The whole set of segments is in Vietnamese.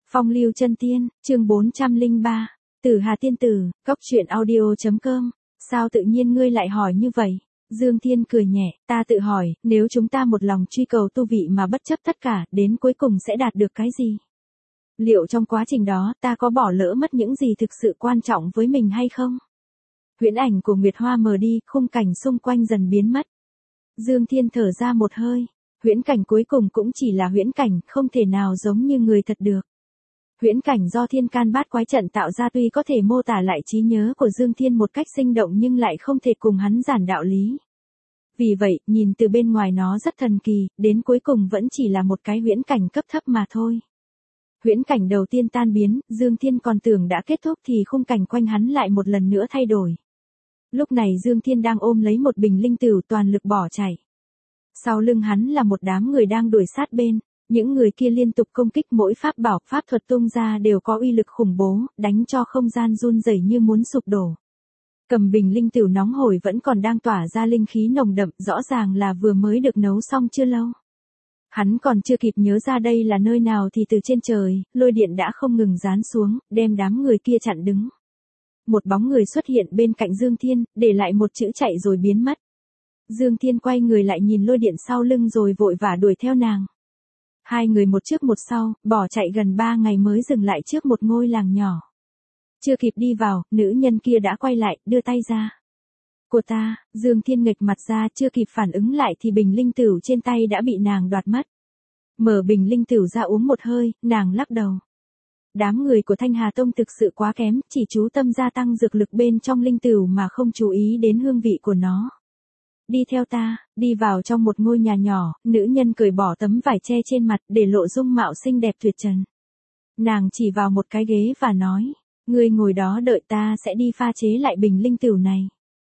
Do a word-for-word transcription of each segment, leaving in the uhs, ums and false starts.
Phong lưu chân tiên, chương bốn trăm lẻ ba. Tử Hà tiên tử, cốc truyện audio.com. Sao tự nhiên ngươi lại hỏi như vậy? Dương Thiên cười nhẹ, ta tự hỏi, nếu chúng ta một lòng truy cầu tu vị mà bất chấp tất cả, đến cuối cùng sẽ đạt được cái gì? Liệu trong quá trình đó, ta có bỏ lỡ mất những gì thực sự quan trọng với mình hay không? Huyễn ảnh của Nguyệt Hoa mờ đi, khung cảnh xung quanh dần biến mất. Dương Thiên thở ra một hơi. Huyễn cảnh cuối cùng cũng chỉ là huyễn cảnh, không thể nào giống như người thật được. Huyễn cảnh do thiên can bát quái trận tạo ra tuy có thể mô tả lại trí nhớ của Dương Thiên một cách sinh động nhưng lại không thể cùng hắn giảng đạo lý. Vì vậy, nhìn từ bên ngoài nó rất thần kỳ, đến cuối cùng vẫn chỉ là một cái huyễn cảnh cấp thấp mà thôi. Huyễn cảnh đầu tiên tan biến, Dương Thiên còn tưởng đã kết thúc thì khung cảnh quanh hắn lại một lần nữa thay đổi. Lúc này Dương Thiên đang ôm lấy một bình linh tửu toàn lực bỏ chạy. Sau lưng hắn là một đám người đang đuổi sát bên, những người kia liên tục công kích, mỗi pháp bảo, pháp thuật tung ra đều có uy lực khủng bố, đánh cho không gian run rẩy như muốn sụp đổ. Cầm bình linh tửu nóng hổi vẫn còn đang tỏa ra linh khí nồng đậm, rõ ràng là vừa mới được nấu xong chưa lâu. Hắn còn chưa kịp nhớ ra đây là nơi nào thì từ trên trời, lôi điện đã không ngừng giáng xuống, đem đám người kia chặn đứng. Một bóng người xuất hiện bên cạnh Dương Thiên, để lại một chữ chạy rồi biến mất. Dương Thiên quay người lại nhìn lôi điện sau lưng rồi vội vã đuổi theo nàng. Hai người một trước một sau, bỏ chạy gần ba ngày mới dừng lại trước một ngôi làng nhỏ. Chưa kịp đi vào, nữ nhân kia đã quay lại, đưa tay ra. Của ta, Dương Thiên nghệch mặt ra, chưa kịp phản ứng lại thì bình linh tửu trên tay đã bị nàng đoạt mất. Mở bình linh tửu ra uống một hơi, nàng lắc đầu. Đám người của Thanh Hà Tông thực sự quá kém, chỉ chú tâm gia tăng dược lực bên trong linh tửu mà không chú ý đến hương vị của nó. Đi theo ta, đi vào trong một ngôi nhà nhỏ, nữ nhân cởi bỏ tấm vải che trên mặt để lộ dung mạo xinh đẹp tuyệt trần. Nàng chỉ vào một cái ghế và nói, ngươi ngồi đó đợi ta sẽ đi pha chế lại bình linh tửu này.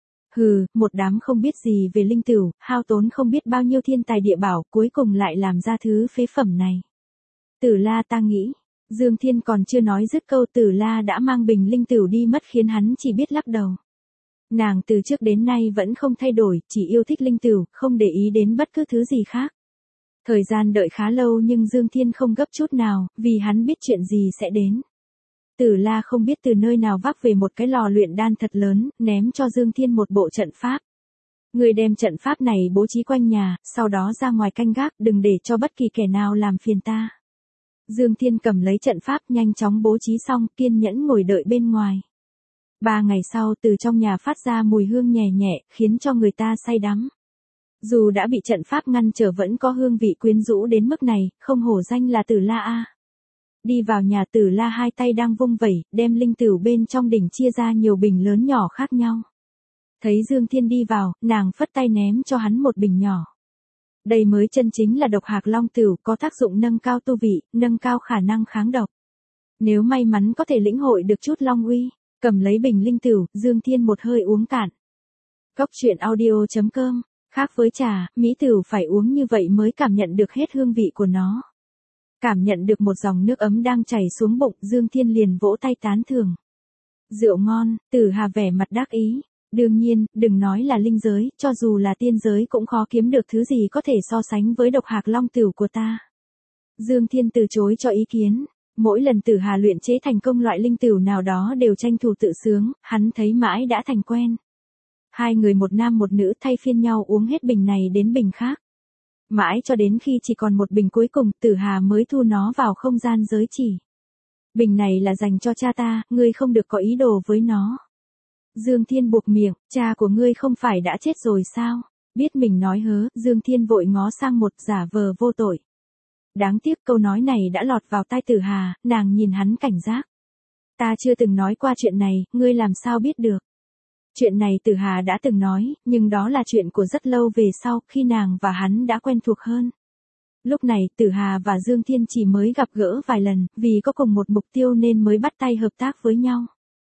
Hừ, một đám không biết gì về linh tửu, hao tốn không biết bao nhiêu thiên tài địa bảo, cuối cùng lại làm ra thứ phế phẩm này. Tử La ta nghĩ, Dương Thiên còn chưa nói dứt câu Tử La đã mang bình linh tửu đi mất khiến hắn chỉ biết lắc đầu. Nàng từ trước đến nay vẫn không thay đổi, chỉ yêu thích linh tửu, không để ý đến bất cứ thứ gì khác. Thời gian đợi khá lâu nhưng Dương Thiên không gấp chút nào, vì hắn biết chuyện gì sẽ đến. Tử La không biết từ nơi nào vác về một cái lò luyện đan thật lớn, ném cho Dương Thiên một bộ trận pháp. Người đem trận pháp này bố trí quanh nhà, sau đó ra ngoài canh gác, đừng để cho bất kỳ kẻ nào làm phiền ta. Dương Thiên cầm lấy trận pháp nhanh chóng bố trí xong, kiên nhẫn ngồi đợi bên ngoài. Ba ngày sau từ trong nhà phát ra mùi hương nhẹ nhẹ, khiến cho người ta say đắm. Dù đã bị trận pháp ngăn trở vẫn có hương vị quyến rũ đến mức này, không hổ danh là Tử La a. Đi vào nhà Tử La hai tay đang vung vẩy, đem linh tửu bên trong đỉnh chia ra nhiều bình lớn nhỏ khác nhau. Thấy Dương Thiên đi vào, nàng phất tay ném cho hắn một bình nhỏ. Đây mới chân chính là độc hạc long tửu, có tác dụng nâng cao tu vị, nâng cao khả năng kháng độc. Nếu may mắn có thể lĩnh hội được chút long uy. Cầm lấy bình linh tửu, Dương Thiên một hơi uống cạn. Cốc truyện audio.com. Khác với trà, mỹ tửu phải uống như vậy mới cảm nhận được hết hương vị của nó. Cảm nhận được một dòng nước ấm đang chảy xuống bụng, Dương Thiên liền vỗ tay tán thưởng. Rượu ngon, Tử Hà vẻ mặt đắc ý. Đương nhiên, đừng nói là linh giới, cho dù là tiên giới cũng khó kiếm được thứ gì có thể so sánh với độc hạc long tửu của ta. Dương Thiên từ chối cho ý kiến. Mỗi lần Tử Hà luyện chế thành công loại linh tửu nào đó đều tranh thủ tự sướng, hắn thấy mãi đã thành quen. Hai người một nam một nữ thay phiên nhau uống hết bình này đến bình khác. Mãi cho đến khi chỉ còn một bình cuối cùng, Tử Hà mới thu nó vào không gian giới chỉ. Bình này là dành cho cha ta, ngươi không được có ý đồ với nó. Dương Thiên buộc miệng, cha của ngươi không phải đã chết rồi sao? Biết mình nói hớ, Dương Thiên vội ngó sang một giả vờ vô tội. Đáng tiếc câu nói này đã lọt vào tai Tử Hà, nàng nhìn hắn cảnh giác. Ta chưa từng nói qua chuyện này, ngươi làm sao biết được? Chuyện này Tử Hà đã từng nói, nhưng đó là chuyện của rất lâu về sau, khi nàng và hắn đã quen thuộc hơn. Lúc này Tử Hà và Dương Thiên chỉ mới gặp gỡ vài lần, vì có cùng một mục tiêu nên mới bắt tay hợp tác với nhau.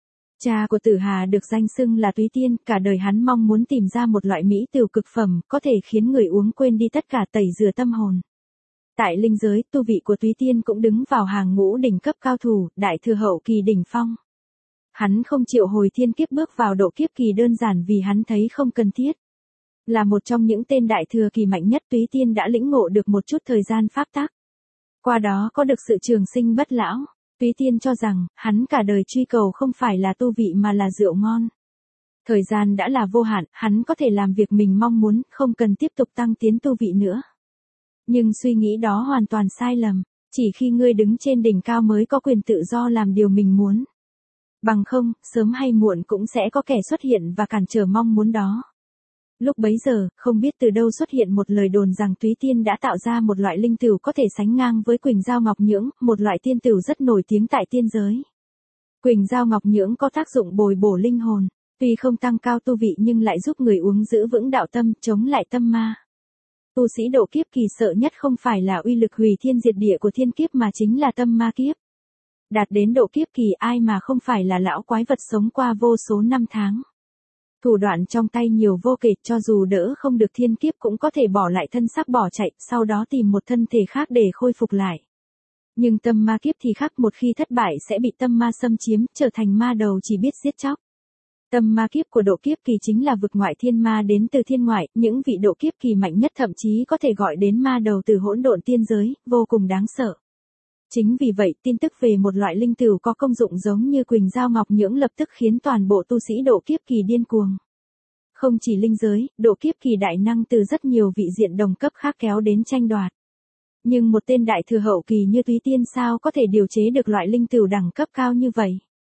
Cha của Tử Hà được danh xưng là Túy Tiên, cả đời hắn mong muốn tìm ra một loại mỹ tửu cực phẩm, có thể khiến người uống quên đi tất cả, tẩy rửa tâm hồn. Tại linh giới, tu vị của Túy Tiên cũng đứng vào hàng ngũ đỉnh cấp cao thủ, đại thừa hậu kỳ đỉnh phong. Hắn không chịu hồi thiên kiếp bước vào độ kiếp kỳ đơn giản vì hắn thấy không cần thiết. Là một trong những tên đại thừa kỳ mạnh nhất, Túy Tiên đã lĩnh ngộ được một chút thời gian pháp tắc. Qua đó có được sự trường sinh bất lão. Túy Tiên cho rằng, hắn cả đời truy cầu không phải là tu vị mà là rượu ngon. Thời gian đã là vô hạn, hắn có thể làm việc mình mong muốn, không cần tiếp tục tăng tiến tu vị nữa. Nhưng suy nghĩ đó hoàn toàn sai lầm, chỉ khi ngươi đứng trên đỉnh cao mới có quyền tự do làm điều mình muốn. Bằng không, sớm hay muộn cũng sẽ có kẻ xuất hiện và cản trở mong muốn đó. Lúc bấy giờ, không biết từ đâu xuất hiện một lời đồn rằng Túy Tiên đã tạo ra một loại linh tửu có thể sánh ngang với Quỳnh Dao Ngọc Nhưỡng, một loại tiên tửu rất nổi tiếng tại tiên giới. Quỳnh Dao Ngọc Nhưỡng có tác dụng bồi bổ linh hồn, tuy không tăng cao tu vị nhưng lại giúp người uống giữ vững đạo tâm, chống lại tâm ma. Tu sĩ độ kiếp kỳ sợ nhất không phải là uy lực hủy thiên diệt địa của thiên kiếp mà chính là tâm ma kiếp. Đạt đến độ kiếp kỳ ai mà không phải là lão quái vật sống qua vô số năm tháng. Thủ đoạn trong tay nhiều vô kể, cho dù đỡ không được thiên kiếp cũng có thể bỏ lại thân xác bỏ chạy, sau đó tìm một thân thể khác để khôi phục lại. Nhưng tâm ma kiếp thì khác, một khi thất bại sẽ bị tâm ma xâm chiếm, trở thành ma đầu chỉ biết giết chóc. Tâm ma kiếp của độ kiếp kỳ chính là vực ngoại thiên ma đến từ thiên ngoại, những vị độ kiếp kỳ mạnh nhất thậm chí có thể gọi đến ma đầu từ hỗn độn tiên giới, vô cùng đáng sợ. Chính vì vậy, tin tức về một loại linh tửu có công dụng giống như Quỳnh Dao Ngọc Nhưỡng lập tức khiến toàn bộ tu sĩ độ kiếp kỳ điên cuồng. Không chỉ linh giới, độ kiếp kỳ đại năng từ rất nhiều vị diện đồng cấp khác kéo đến tranh đoạt. Nhưng một tên đại thừa hậu kỳ như Túy Tiên sao có thể điều chế được loại linh tửu đẳng cấp cao như vậy?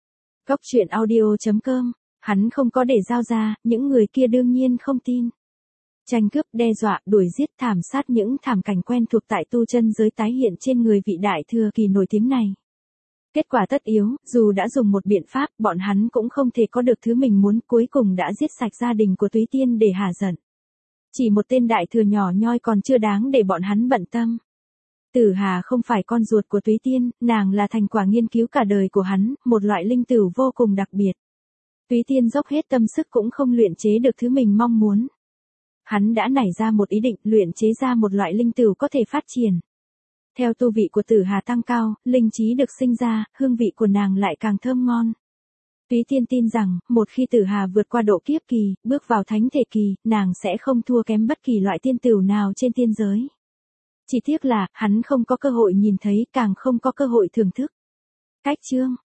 Góc truyện audio chấm com, hắn không có để giao ra, những người kia đương nhiên không tin. Tranh cướp, đe dọa, đuổi giết, thảm sát, những thảm cảnh quen thuộc tại tu chân giới tái hiện trên người vị đại thừa kỳ nổi tiếng này. Kết quả tất yếu, dù đã dùng một biện pháp, bọn hắn cũng không thể có được thứ mình muốn, cuối cùng đã giết sạch gia đình của Túy Tiên để hả giận. Chỉ một tên đại thừa nhỏ nhoi còn chưa đáng để bọn hắn bận tâm. Tử Hà không phải con ruột của Túy Tiên, nàng là thành quả nghiên cứu cả đời của hắn, một loại linh tửu vô cùng đặc biệt. Túy Tiên dốc hết tâm sức cũng không luyện chế được thứ mình mong muốn. Hắn đã nảy ra một ý định luyện chế ra một loại linh tửu có thể phát triển. Theo tu vị của Tử Hà tăng cao, linh trí được sinh ra, hương vị của nàng lại càng thơm ngon. Túy Tiên tin rằng, một khi Tử Hà vượt qua độ kiếp kỳ, bước vào thánh thể kỳ, nàng sẽ không thua kém bất kỳ loại tiên tửu nào trên tiên giới. Chỉ tiếc là, hắn không có cơ hội nhìn thấy, càng không có cơ hội thưởng thức. Cách chương